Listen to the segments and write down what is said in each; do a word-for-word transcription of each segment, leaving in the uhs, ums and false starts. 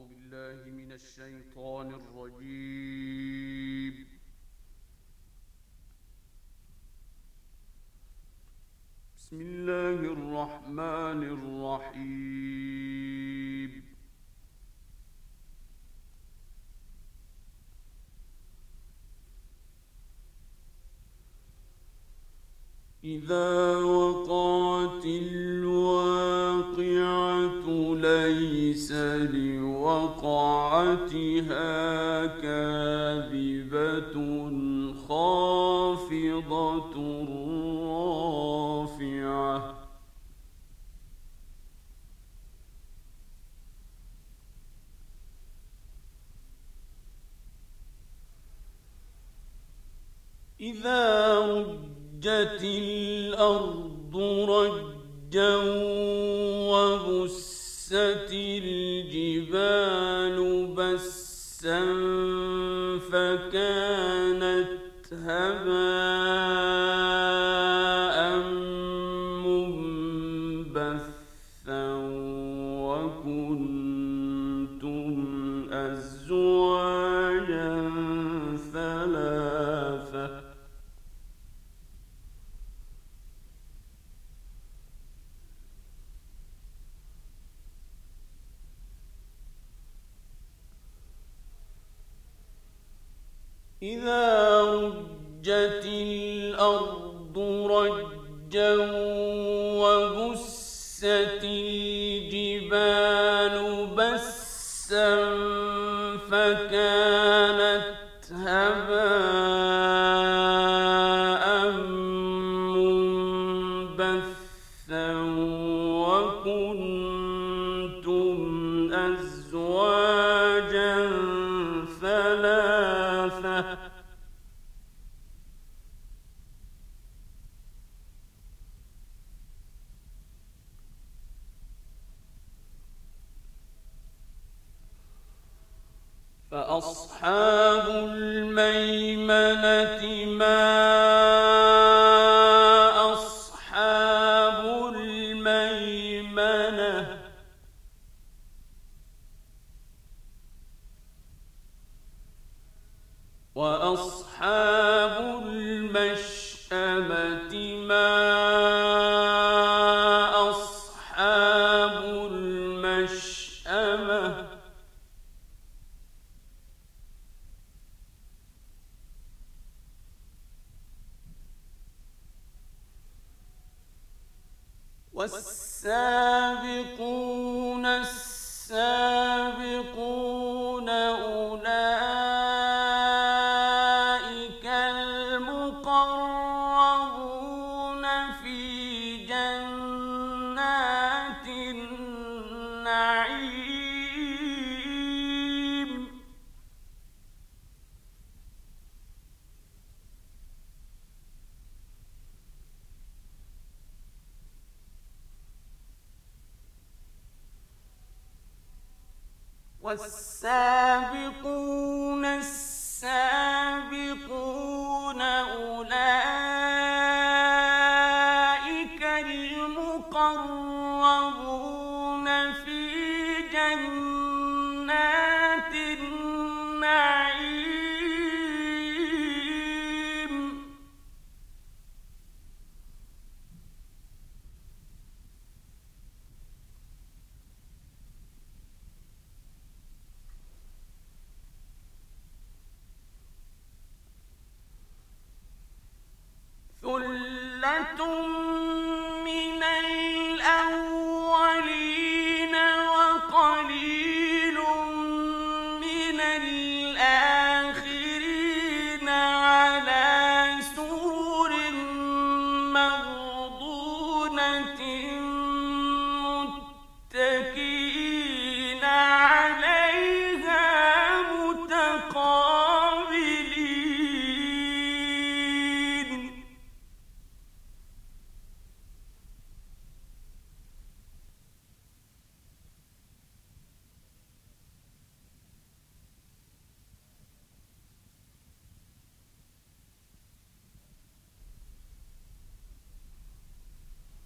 أعوذ بالله من الشيطان الرجيم. بسم الله الرحمن الرحيم. إذا وقعت الواقعة ليس لوقعتها كاذبة خافضة رافعة إذا رجت الأرض رجا وبست الجبال بسا فكانت هباء منبثا وكنتم أزواجا ثلاثة إذا رجت الأرض رجا وبست الجبال بسا فكانت هباء منبثا وكنتم أزواجا ثلاثة فأصحاب الميمنة ما أصحاب الميمنة وأصحاب المشأمة ما أصحاب المشأمة والسابقون السابقون أولئك المقربون في جنات النعيم والسابقون السابقون أولئك المقربون في جنات النعيم ثلة من الأولين وقليل من الآخرين على سرر موضونة متكئين عليها متقابلين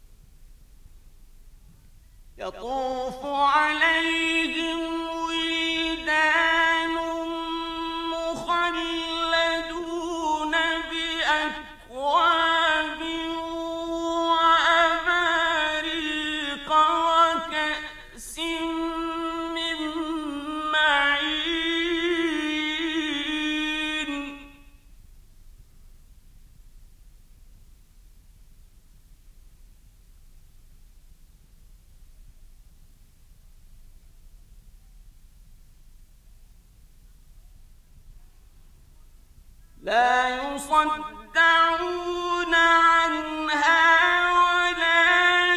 يطوف عليهم كأس من معين لا يصدعون عنها ولا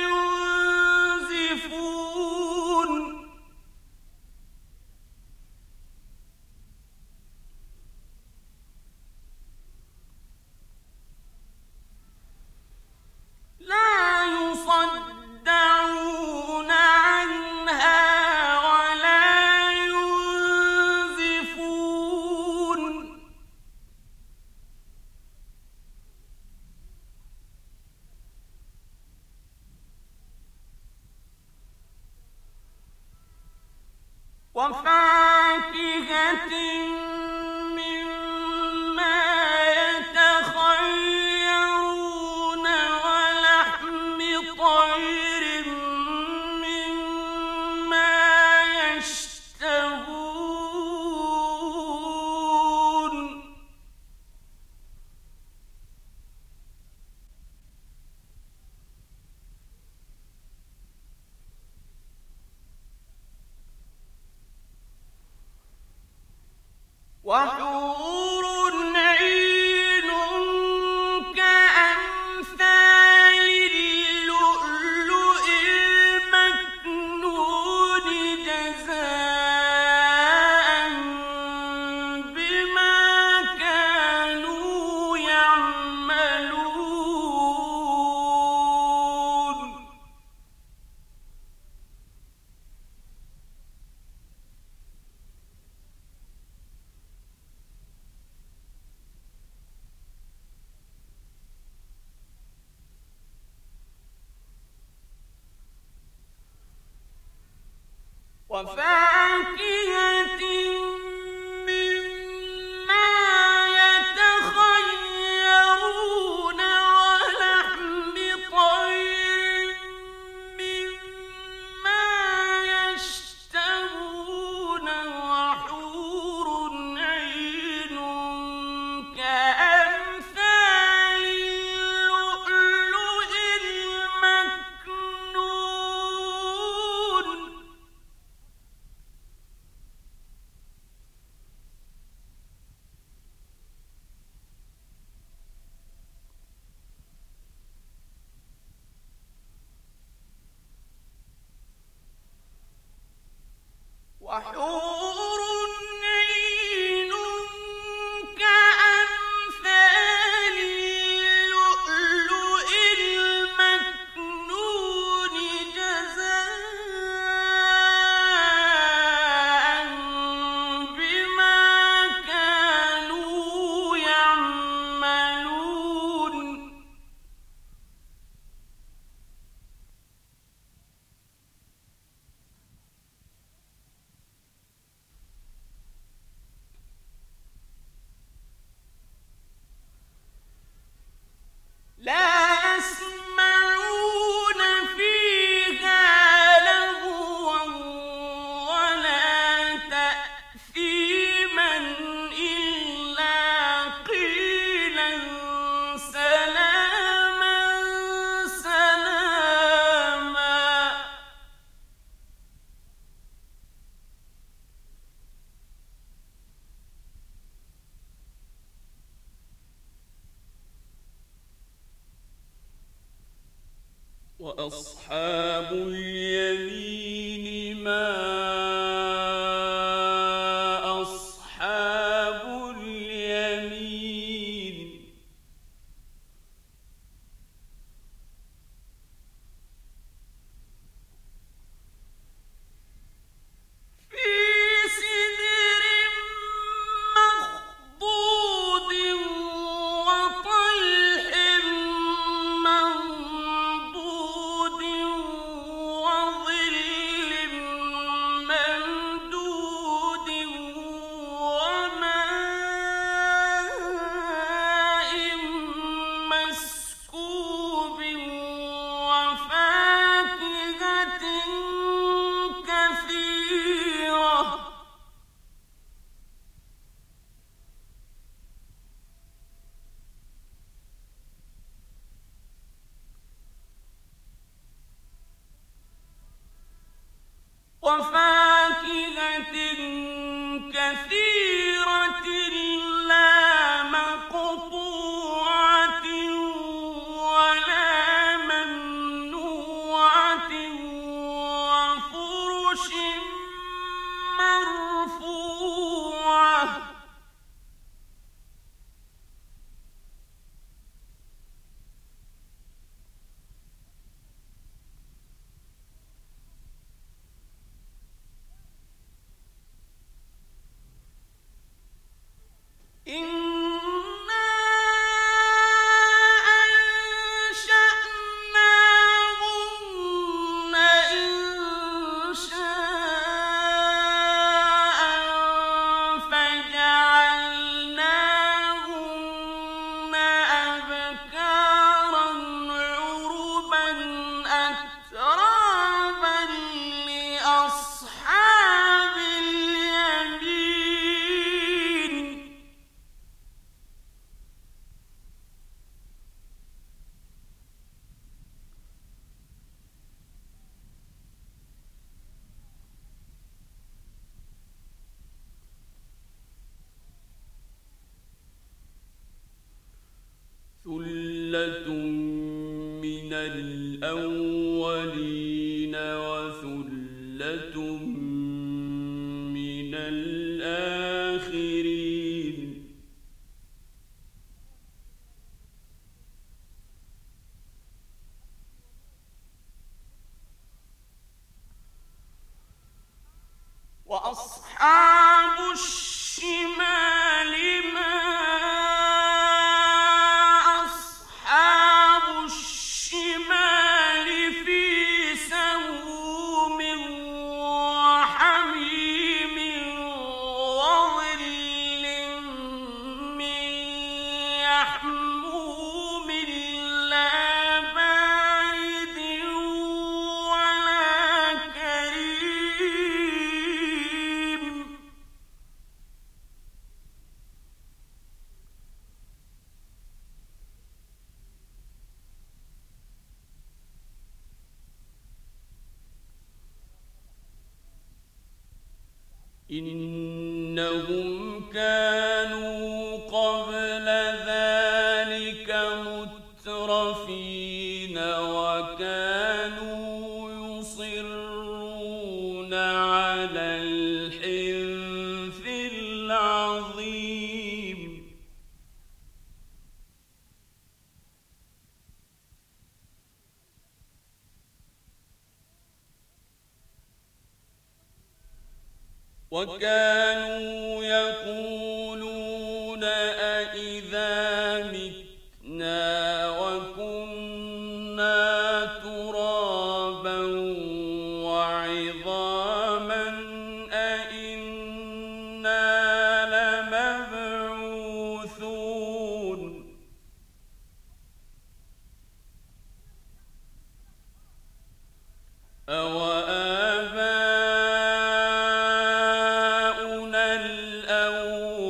ينزفون لا يصدعون عنها ولا ينزفون وفاكهة مما يتخيرون ولحم طير مما يشتهون وحور عين كأمثال اللؤلؤ المكنون جزاء بما كانوا يعملون وفاكهة مما يتخيرون ولحم طير مما يشتهون وحور عين كأمثال اللؤلؤ المكنون وحور عين كأمثال اللؤلؤ المكنون جزاء بما كانوا يعملون لا يسمعون فيها لغوا ولا تأثيما إلا قيلا سلاما سلاما وأصحاب اليمين ما أصحاب اليمين في سدر مخضود وطلح منضود وظل وفاكهة كثيرة لا مقطوعة ولا ممنوعة وفرش مرفوعة إنا أنشأناهن إنشاء فجعلناهن أبكارا عربا أترابا لأصحاب اليمين ثلة من الأولين وثلة من الآخرين وأصحاب الشمال ما أصحاب الشمال في سموم وحميم وظل من يحموم لا بارد ولا كريم إنهم كانوا قبل ذلك مترفين وكانوا يصرون على الحنث العظيم وكانوا يقولون أإذا متنا وكنا ترابا وعظاما أإنا لمبعوثون أوآباؤنا الأولون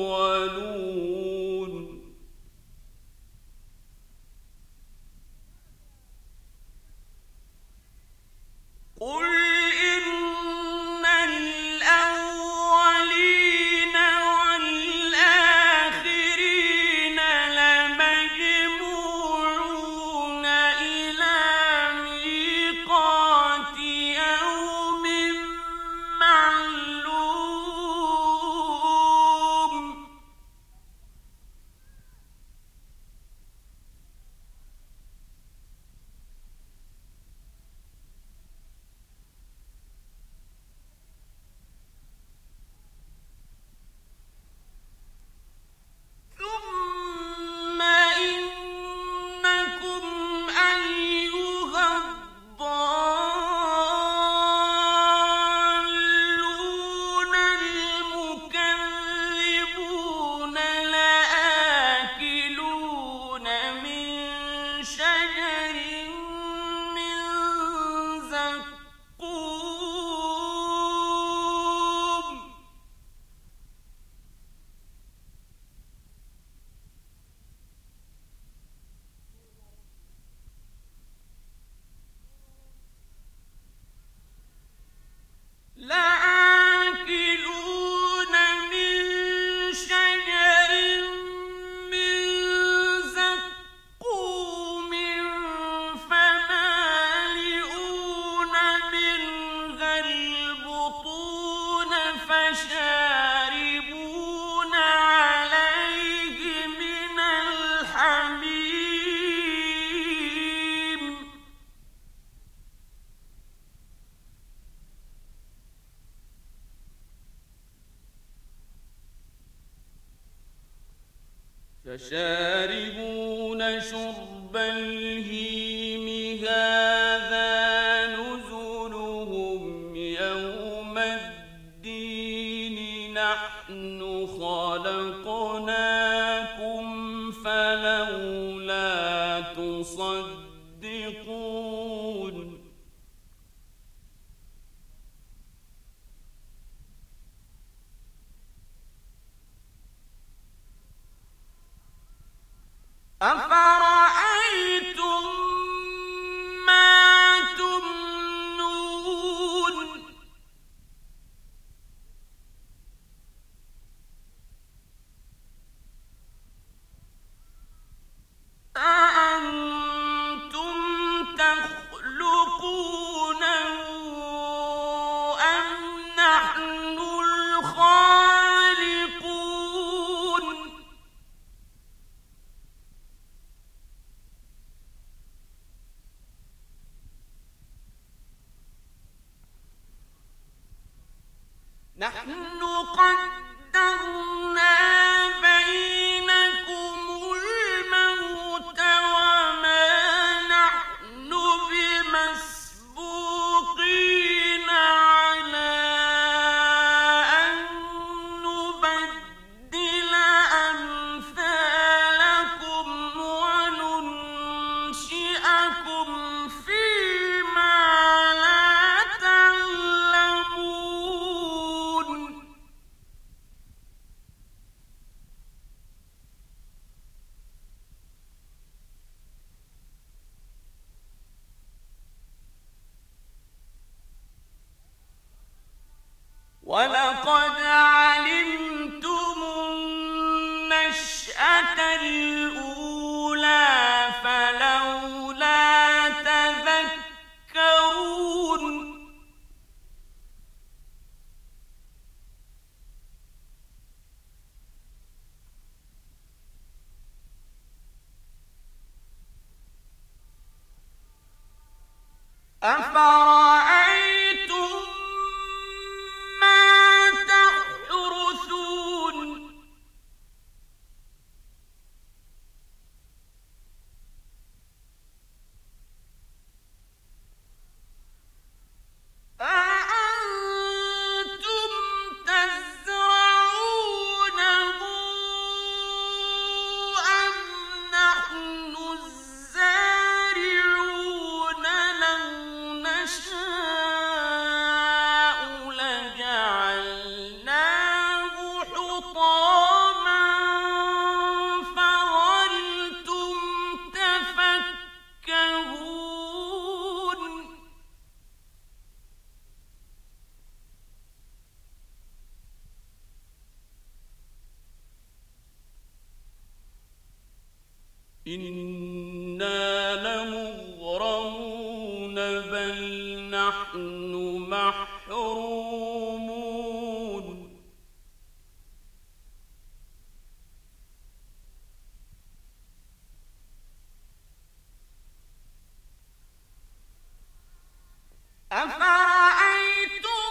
فشاربون شرب الهيم هذا نزلهم يوم الدين نحن خلقناكم فلولا تصدقون أفرأيتم ما تمنون أأنتم تخلقونه أم نحن الخالقون نحن قدرنا بينكم الموت وما نحن بمسبوقين على أن نبدل أمثالكم وننشئكم فيما لا تعلمون ولقد علمتم النشأة الأولى فلولا تذكرون أفرأيتم ما تحرثون أأنتم تزرعونه أم نحن الزارعون لو نشاء لجعلناه حطاما فظلتم تفكهون إنا لمغرمون بل نحن محرومون أفرأيتم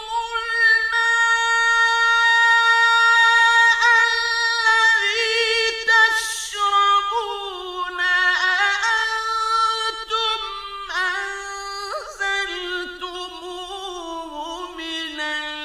الماء الذي تشربون أأنتم أنزلتموه من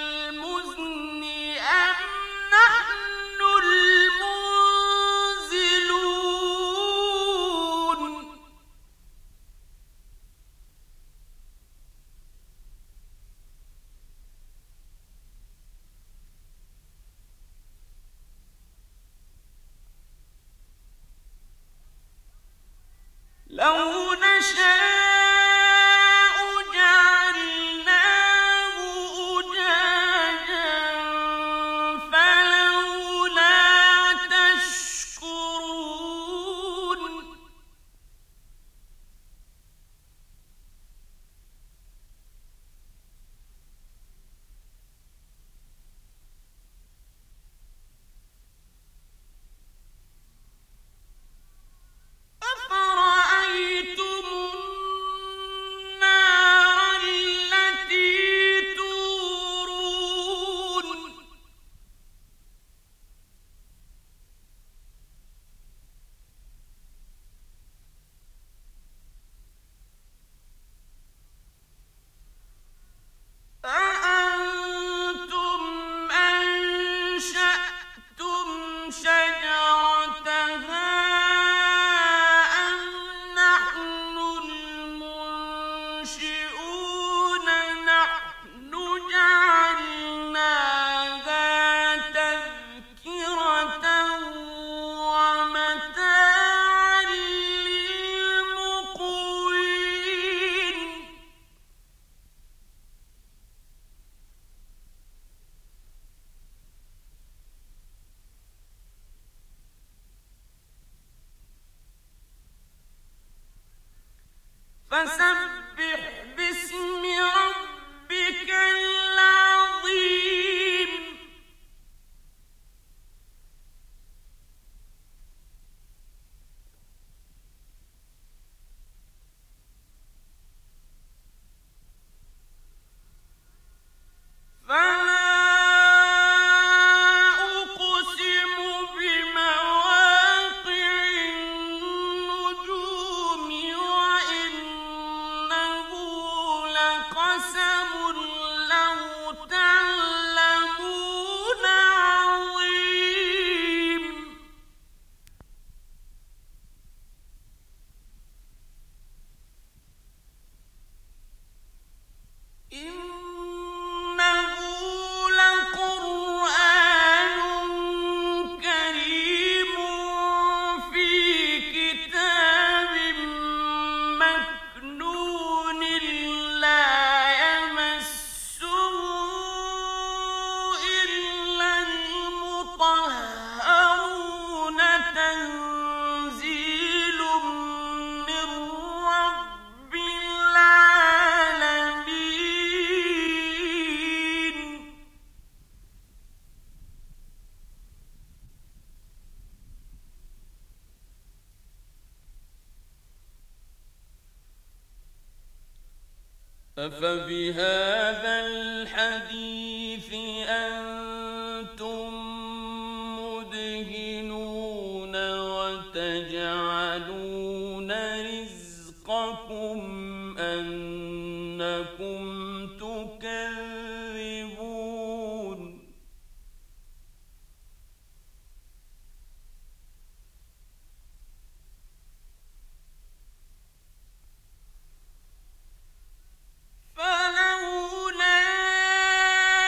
فسبح باسم ربك العظيم فلا أقسم بمواقع النجوم وإنه لقسم لو تعلمون عظيم إنه لقرآن كريم في كتاب مكنون لا يمسه إلا المطهرون تنزيل من رب العالمين أفبهذا الحديث أنتم مدهنون وتجعلون رزقكم أنكم تكذبون فلولا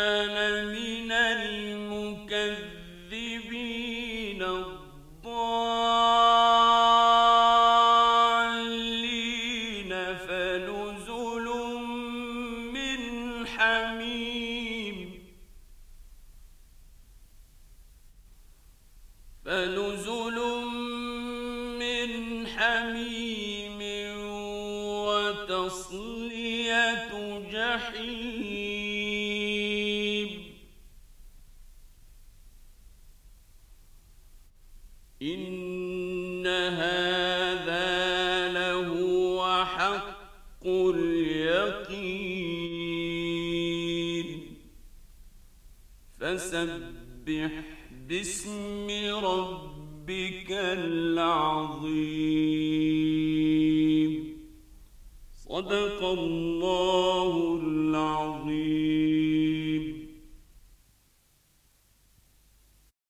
كان من المكذبين الضالين فنزل من حميم فنزل من حميم وتصلية جحيم إن هذا لهو حق اليقين فسبح باسم ربك العظيم